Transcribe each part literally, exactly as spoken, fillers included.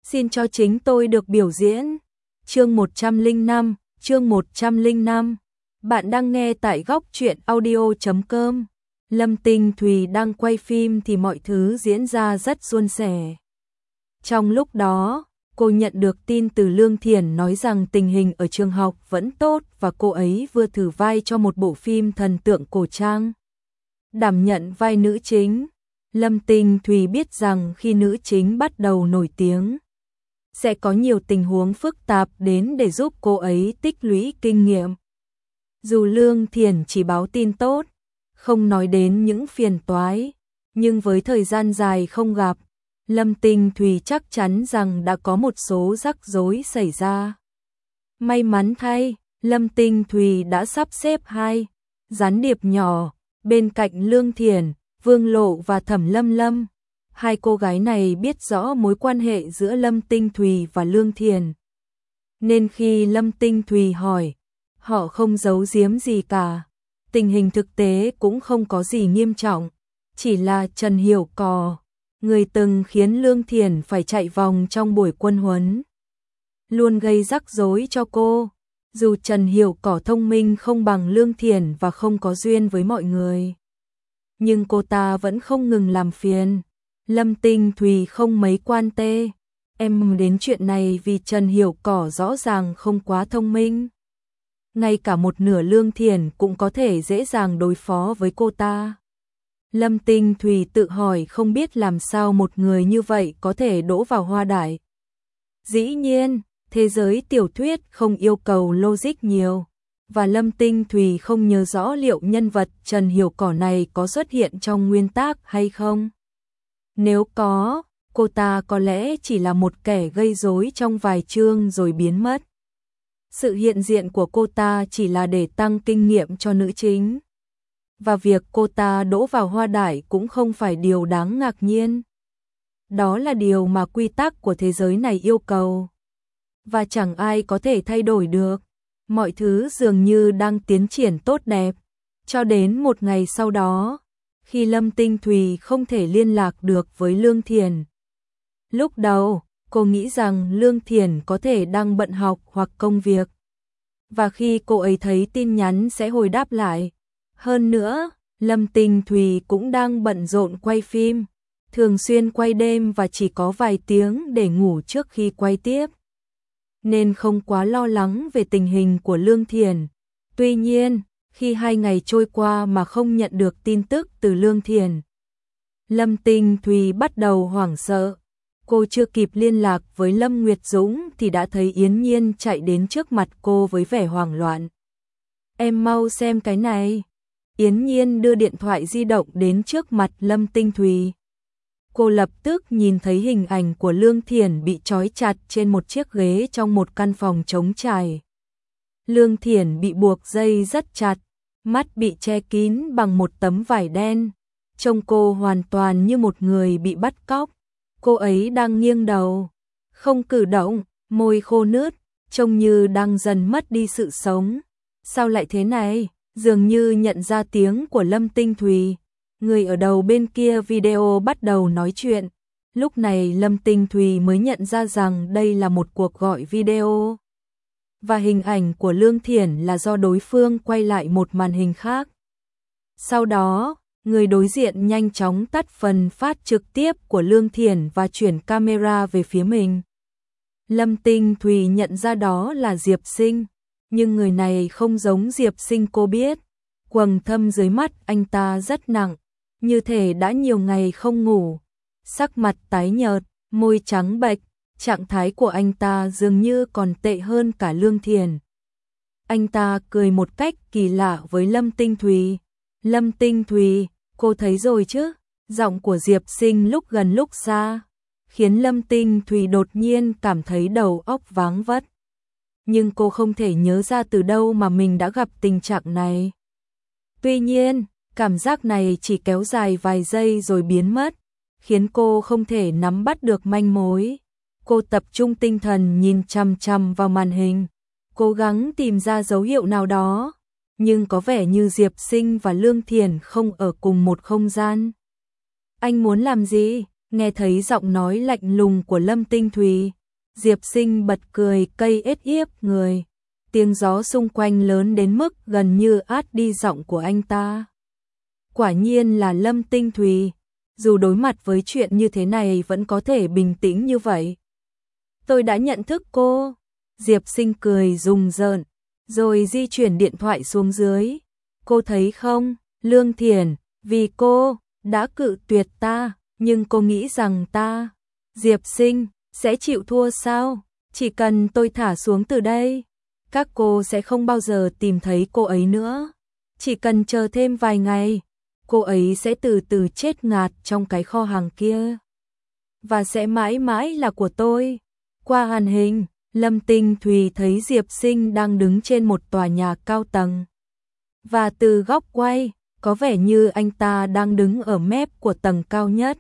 Xin cho chính tôi được biểu diễn. Chương một trăm lẻ năm, chương một trăm lẻ năm. Bạn đang nghe tại góc truyện audio chấm com. Lâm Tinh Thùy đang quay phim thì mọi thứ diễn ra rất suôn sẻ. Trong lúc đó, cô nhận được tin từ Lương Thiển nói rằng tình hình ở trường học vẫn tốt và cô ấy vừa thử vai cho một bộ phim thần tượng cổ trang. Đảm nhận vai nữ chính, Lâm Tinh Thùy biết rằng khi nữ chính bắt đầu nổi tiếng, sẽ có nhiều tình huống phức tạp đến để giúp cô ấy tích lũy kinh nghiệm. Dù Lương Thiển chỉ báo tin tốt, không nói đến những phiền toái, nhưng với thời gian dài không gặp, Lâm Tinh Thùy chắc chắn rằng đã có một số rắc rối xảy ra. May mắn thay, Lâm Tinh Thùy đã sắp xếp hai gián điệp nhỏ bên cạnh Lương Thiển, Vương Lộ và Thẩm Lâm Lâm. Hai cô gái này biết rõ mối quan hệ giữa Lâm Tinh Thùy và Lương Thiển, nên khi Lâm Tinh Thùy hỏi, họ không giấu giếm gì cả. Tình hình thực tế cũng không có gì nghiêm trọng, chỉ là Trần Hiểu Cò, người từng khiến Lương Thiển phải chạy vòng trong buổi quân huấn, luôn gây rắc rối cho cô. Dù Trần Hiểu Cỏ thông minh không bằng Lương Thiển và không có duyên với mọi người, nhưng cô ta vẫn không ngừng làm phiền. Lâm Tinh Thùy không mấy quan tê em đến chuyện này vì Trần Hiểu Cỏ rõ ràng không quá thông minh. Ngay cả một nửa Lương Thiển cũng có thể dễ dàng đối phó với cô ta. Lâm Tinh Thùy tự hỏi không biết làm sao một người như vậy có thể đỗ vào Hoa Đại. Dĩ nhiên, thế giới tiểu thuyết không yêu cầu logic nhiều, và Lâm Tinh Thùy không nhớ rõ liệu nhân vật Trần Hiểu Cỏ này có xuất hiện trong nguyên tác hay không. Nếu có, cô ta có lẽ chỉ là một kẻ gây rối trong vài chương rồi biến mất. Sự hiện diện của cô ta chỉ là để tăng kinh nghiệm cho nữ chính. Và việc cô ta đỗ vào Hoa Đại cũng không phải điều đáng ngạc nhiên. Đó là điều mà quy tắc của thế giới này yêu cầu. Và chẳng ai có thể thay đổi được. Mọi thứ dường như đang tiến triển tốt đẹp. Cho đến một ngày sau đó, khi Lâm Tinh Thùy không thể liên lạc được với Lương Thiển. Lúc đầu, cô nghĩ rằng Lương Thiển có thể đang bận học hoặc công việc. Và khi cô ấy thấy tin nhắn sẽ hồi đáp lại. Hơn nữa, Lâm Tinh Thùy cũng đang bận rộn quay phim, thường xuyên quay đêm và chỉ có vài tiếng để ngủ trước khi quay tiếp, nên không quá lo lắng về tình hình của Lương Thiển. Tuy nhiên, khi hai ngày trôi qua mà không nhận được tin tức từ Lương Thiển, Lâm Tinh Thùy bắt đầu hoảng sợ. Cô chưa kịp liên lạc với Lâm Nguyệt Dũng thì đã thấy Yến Nhiên chạy đến trước mặt cô với vẻ hoảng loạn. Em mau xem cái này. Yến Nhiên đưa điện thoại di động đến trước mặt Lâm Tinh Thùy. Cô lập tức nhìn thấy hình ảnh của Lương Thiển bị trói chặt trên một chiếc ghế trong một căn phòng trống trải. Lương Thiển bị buộc dây rất chặt, mắt bị che kín bằng một tấm vải đen. Trông cô hoàn toàn như một người bị bắt cóc. Cô ấy đang nghiêng đầu, không cử động, môi khô nứt, trông như đang dần mất đi sự sống. Sao lại thế này? Dường như nhận ra tiếng của Lâm Tinh Thùy, người ở đầu bên kia video bắt đầu nói chuyện. Lúc này Lâm Tinh Thùy mới nhận ra rằng đây là một cuộc gọi video. Và hình ảnh của Lương Thiển là do đối phương quay lại một màn hình khác. Sau đó, người đối diện nhanh chóng tắt phần phát trực tiếp của Lương Thiển và chuyển camera về phía mình. Lâm Tinh Thùy nhận ra đó là Diệp Sinh, nhưng người này không giống Diệp Sinh cô biết. Quầng thâm dưới mắt anh ta rất nặng, như thể đã nhiều ngày không ngủ. Sắc mặt tái nhợt, môi trắng bệch, trạng thái của anh ta dường như còn tệ hơn cả Lương Thiển. Anh ta cười một cách kỳ lạ với Lâm Tinh Thùy. Lâm Tinh Thùy, cô thấy rồi chứ? Giọng của Diệp Sinh lúc gần lúc xa, khiến Lâm Tinh Thùy đột nhiên cảm thấy đầu óc váng vất. Nhưng cô không thể nhớ ra từ đâu mà mình đã gặp tình trạng này. Tuy nhiên, cảm giác này chỉ kéo dài vài giây rồi biến mất, khiến cô không thể nắm bắt được manh mối. Cô tập trung tinh thần nhìn chằm chằm vào màn hình, cố gắng tìm ra dấu hiệu nào đó, nhưng có vẻ như Diệp Sinh và Lương Thiển không ở cùng một không gian. Anh muốn làm gì? Nghe thấy giọng nói lạnh lùng của Lâm Tinh Thùy, Diệp Sinh bật cười cây ết yếp người. Tiếng gió xung quanh lớn đến mức gần như át đi giọng của anh ta. Quả nhiên là Lâm Tinh Thùy, dù đối mặt với chuyện như thế này vẫn có thể bình tĩnh như vậy. Tôi đã nhận thức cô. Diệp Sinh cười rùng rợn, rồi di chuyển điện thoại xuống dưới. Cô thấy không, Lương Thiển, vì cô đã cự tuyệt ta, nhưng cô nghĩ rằng ta, Diệp Sinh, sẽ chịu thua sao? Chỉ cần tôi thả xuống từ đây, các cô sẽ không bao giờ tìm thấy cô ấy nữa. Chỉ cần chờ thêm vài ngày, cô ấy sẽ từ từ chết ngạt trong cái kho hàng kia. Và sẽ mãi mãi là của tôi. Qua màn hình, Lâm Tinh Thùy thấy Diệp Sinh đang đứng trên một tòa nhà cao tầng. Và từ góc quay, có vẻ như anh ta đang đứng ở mép của tầng cao nhất.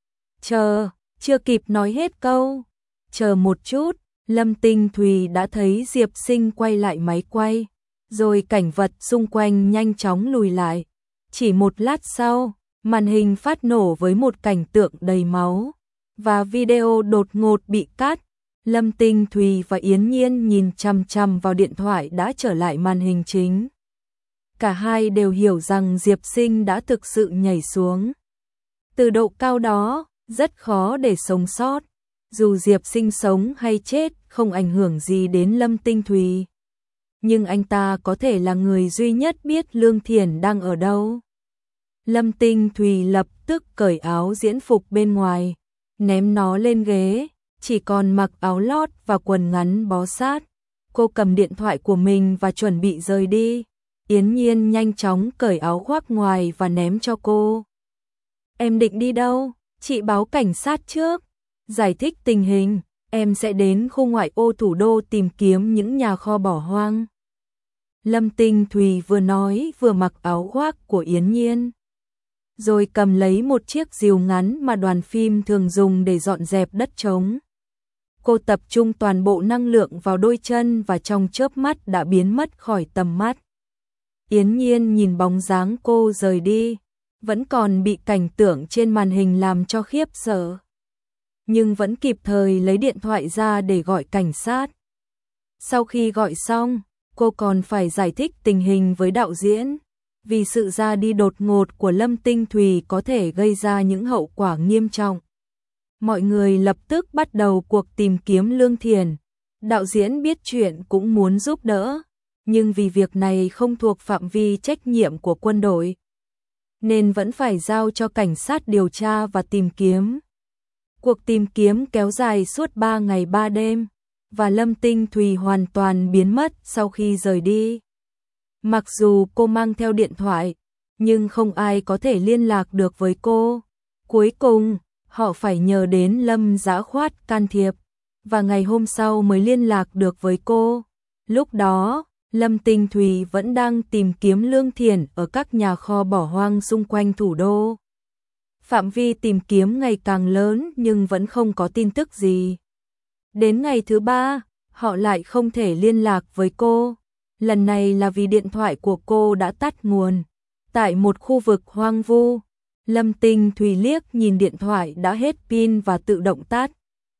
Chờ, chưa kịp nói hết câu. Chờ một chút, Lâm Tinh Thùy đã thấy Diệp Sinh quay lại máy quay. Rồi cảnh vật xung quanh nhanh chóng lùi lại. Chỉ một lát sau, màn hình phát nổ với một cảnh tượng đầy máu. Và video đột ngột bị cắt. Lâm Tinh Thùy và Yến Nhiên nhìn chằm chằm vào điện thoại đã trở lại màn hình chính. Cả hai đều hiểu rằng Diệp Sinh đã thực sự nhảy xuống. Từ độ cao đó, rất khó để sống sót. Dù Diệp Sinh sống hay chết không ảnh hưởng gì đến Lâm Tinh Thùy. Nhưng anh ta có thể là người duy nhất biết Lương Thiển đang ở đâu. Lâm Tinh Thùy lập tức cởi áo diễn phục bên ngoài, ném nó lên ghế, chỉ còn mặc áo lót và quần ngắn bó sát. Cô cầm điện thoại của mình và chuẩn bị rời đi. Yến Nhiên nhanh chóng cởi áo khoác ngoài và ném cho cô. Em định đi đâu? Chị báo cảnh sát trước. Giải thích tình hình, em sẽ đến khu ngoại ô thủ đô tìm kiếm những nhà kho bỏ hoang. Lâm Tinh Thùy vừa nói vừa mặc áo khoác của Yến Nhiên. Rồi cầm lấy một chiếc rìu ngắn mà đoàn phim thường dùng để dọn dẹp đất trống. Cô tập trung toàn bộ năng lượng vào đôi chân và trong chớp mắt đã biến mất khỏi tầm mắt. Yến Nhiên nhìn bóng dáng cô rời đi, vẫn còn bị cảnh tượng trên màn hình làm cho khiếp sợ. Nhưng vẫn kịp thời lấy điện thoại ra để gọi cảnh sát. Sau khi gọi xong, cô còn phải giải thích tình hình với đạo diễn, vì sự ra đi đột ngột của Lâm Tinh Thùy có thể gây ra những hậu quả nghiêm trọng. Mọi người lập tức bắt đầu cuộc tìm kiếm Lương Thiển. Đạo diễn biết chuyện cũng muốn giúp đỡ, nhưng vì việc này không thuộc phạm vi trách nhiệm của quân đội, nên vẫn phải giao cho cảnh sát điều tra và tìm kiếm. Cuộc tìm kiếm kéo dài suốt ba ngày ba đêm, và Lâm Tinh Thùy hoàn toàn biến mất sau khi rời đi. Mặc dù cô mang theo điện thoại, nhưng không ai có thể liên lạc được với cô. Cuối cùng, họ phải nhờ đến Lâm Dã Khoát can thiệp, và ngày hôm sau mới liên lạc được với cô. Lúc đó, Lâm Tinh Thùy vẫn đang tìm kiếm Lương Thiển ở các nhà kho bỏ hoang xung quanh thủ đô. Phạm vi tìm kiếm ngày càng lớn nhưng vẫn không có tin tức gì. Đến ngày thứ ba, họ lại không thể liên lạc với cô. Lần này là vì điện thoại của cô đã tắt nguồn. Tại một khu vực hoang vu, Lâm Tinh Thùy liếc nhìn điện thoại đã hết pin và tự động tắt,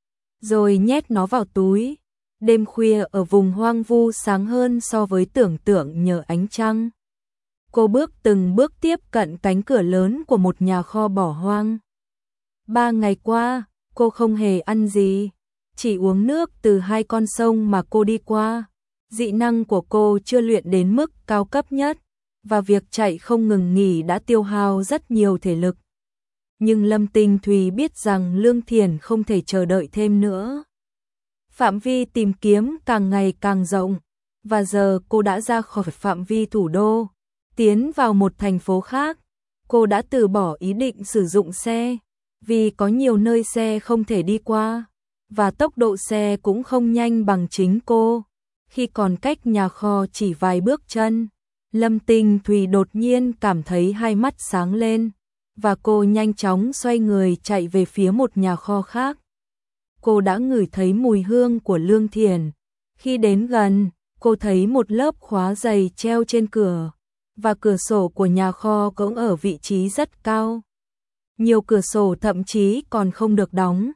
rồi nhét nó vào túi. Đêm khuya ở vùng hoang vu sáng hơn so với tưởng tượng nhờ ánh trăng. Cô bước từng bước tiếp cận cánh cửa lớn của một nhà kho bỏ hoang. Ba ngày qua, cô không hề ăn gì, chỉ uống nước từ hai con sông mà cô đi qua. Dị năng của cô chưa luyện đến mức cao cấp nhất, và việc chạy không ngừng nghỉ đã tiêu hao rất nhiều thể lực. Nhưng Lâm Tinh Thùy biết rằng Lương Thiển không thể chờ đợi thêm nữa. Phạm vi tìm kiếm càng ngày càng rộng, và giờ cô đã ra khỏi phạm vi thủ đô, tiến vào một thành phố khác. Cô đã từ bỏ ý định sử dụng xe, vì có nhiều nơi xe không thể đi qua, và tốc độ xe cũng không nhanh bằng chính cô. Khi còn cách nhà kho chỉ vài bước chân, Lâm Tinh Thùy đột nhiên cảm thấy hai mắt sáng lên, và cô nhanh chóng xoay người chạy về phía một nhà kho khác. Cô đã ngửi thấy mùi hương của Lương Thiển. Khi đến gần, cô thấy một lớp khóa dày treo trên cửa, và cửa sổ của nhà kho cũng ở vị trí rất cao. Nhiều cửa sổ thậm chí còn không được đóng.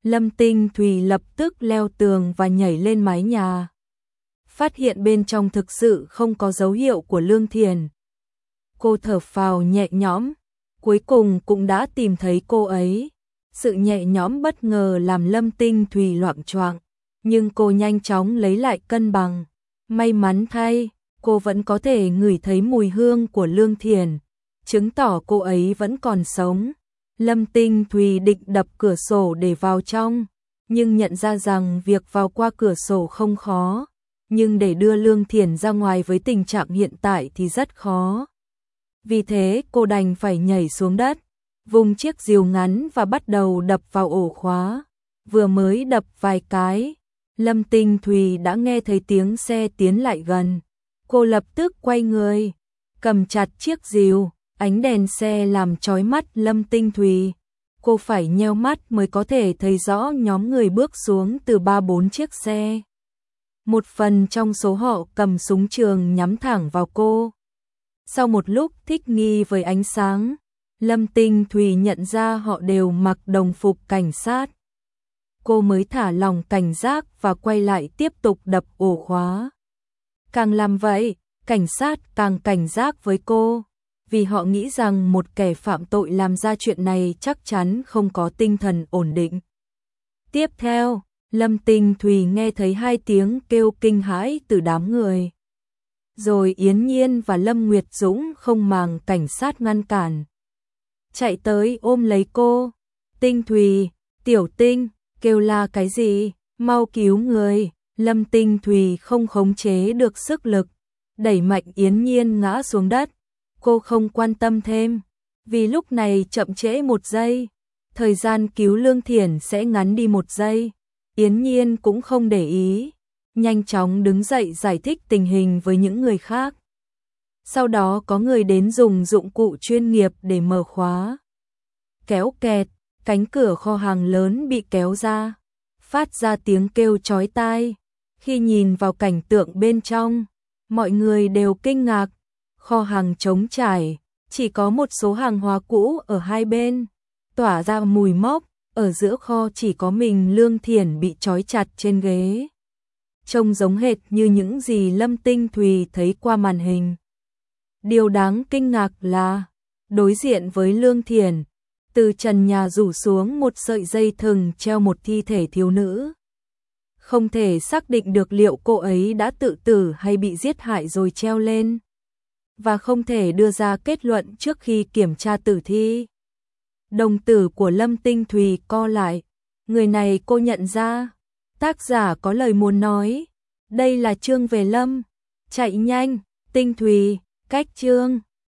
Lâm Tinh Thùy lập tức leo tường và nhảy lên mái nhà. Phát hiện bên trong thực sự không có dấu hiệu của Lương Thiền. Cô thở phào nhẹ nhõm, cuối cùng cũng đã tìm thấy cô ấy. Sự nhẹ nhõm bất ngờ làm Lâm Tinh Thùy loạng choạng, nhưng cô nhanh chóng lấy lại cân bằng. May mắn thay, cô vẫn có thể ngửi thấy mùi hương của Lương Thiền, chứng tỏ cô ấy vẫn còn sống. Lâm Tinh Thùy định đập cửa sổ để vào trong, nhưng nhận ra rằng việc vào qua cửa sổ không khó, nhưng để đưa Lương Thiền ra ngoài với tình trạng hiện tại thì rất khó. Vì thế cô đành phải nhảy xuống đất, vùng chiếc rìu ngắn và bắt đầu đập vào ổ khóa. Vừa mới đập vài cái, Lâm Tinh Thùy đã nghe thấy tiếng xe tiến lại gần. Cô lập tức quay người, cầm chặt chiếc rìu, ánh đèn xe làm chói mắt Lâm Tinh Thùy. Cô phải nheo mắt mới có thể thấy rõ nhóm người bước xuống từ ba bốn chiếc xe. Một phần trong số họ cầm súng trường nhắm thẳng vào cô. Sau một lúc thích nghi với ánh sáng, Lâm Tinh Thùy nhận ra họ đều mặc đồng phục cảnh sát. Cô mới thả lòng cảnh giác và quay lại tiếp tục đập ổ khóa. Càng làm vậy, cảnh sát càng cảnh giác với cô, vì họ nghĩ rằng một kẻ phạm tội làm ra chuyện này chắc chắn không có tinh thần ổn định. Tiếp theo, Lâm Tinh Thùy nghe thấy hai tiếng kêu kinh hãi từ đám người. Rồi Yến Nhiên và Lâm Nguyệt Dũng không màng cảnh sát ngăn cản, chạy tới ôm lấy cô. Tinh Thùy, Tiểu Tinh, kêu la cái gì, mau cứu người. Lâm Tinh Thùy không khống chế được sức lực, đẩy mạnh Yến Nhiên ngã xuống đất. Cô không quan tâm thêm, vì lúc này chậm trễ một giây, thời gian cứu Lương Thiển sẽ ngắn đi một giây. Yến Nhiên cũng không để ý, nhanh chóng đứng dậy giải thích tình hình với những người khác. Sau đó có người đến dùng dụng cụ chuyên nghiệp để mở khóa. Kéo kẹt, cánh cửa kho hàng lớn bị kéo ra, phát ra tiếng kêu chói tai. Khi nhìn vào cảnh tượng bên trong, mọi người đều kinh ngạc. Kho hàng trống trải, chỉ có một số hàng hóa cũ ở hai bên, tỏa ra mùi mốc. Ở giữa kho chỉ có mình Lương Thiển bị trói chặt trên ghế, trông giống hệt như những gì Lâm Tinh Thùy thấy qua màn hình. Điều đáng kinh ngạc là, đối diện với Lương Thiển, từ trần nhà rủ xuống một sợi dây thừng treo một thi thể thiếu nữ. Không thể xác định được liệu cô ấy đã tự tử hay bị giết hại rồi treo lên, và không thể đưa ra kết luận trước khi kiểm tra tử thi. Đồng tử của Lâm Tinh Thùy co lại, người này cô nhận ra. Tác giả có lời muốn nói, đây là Trương Về Lâm. Chạy nhanh, Tinh Thùy, cách Trương.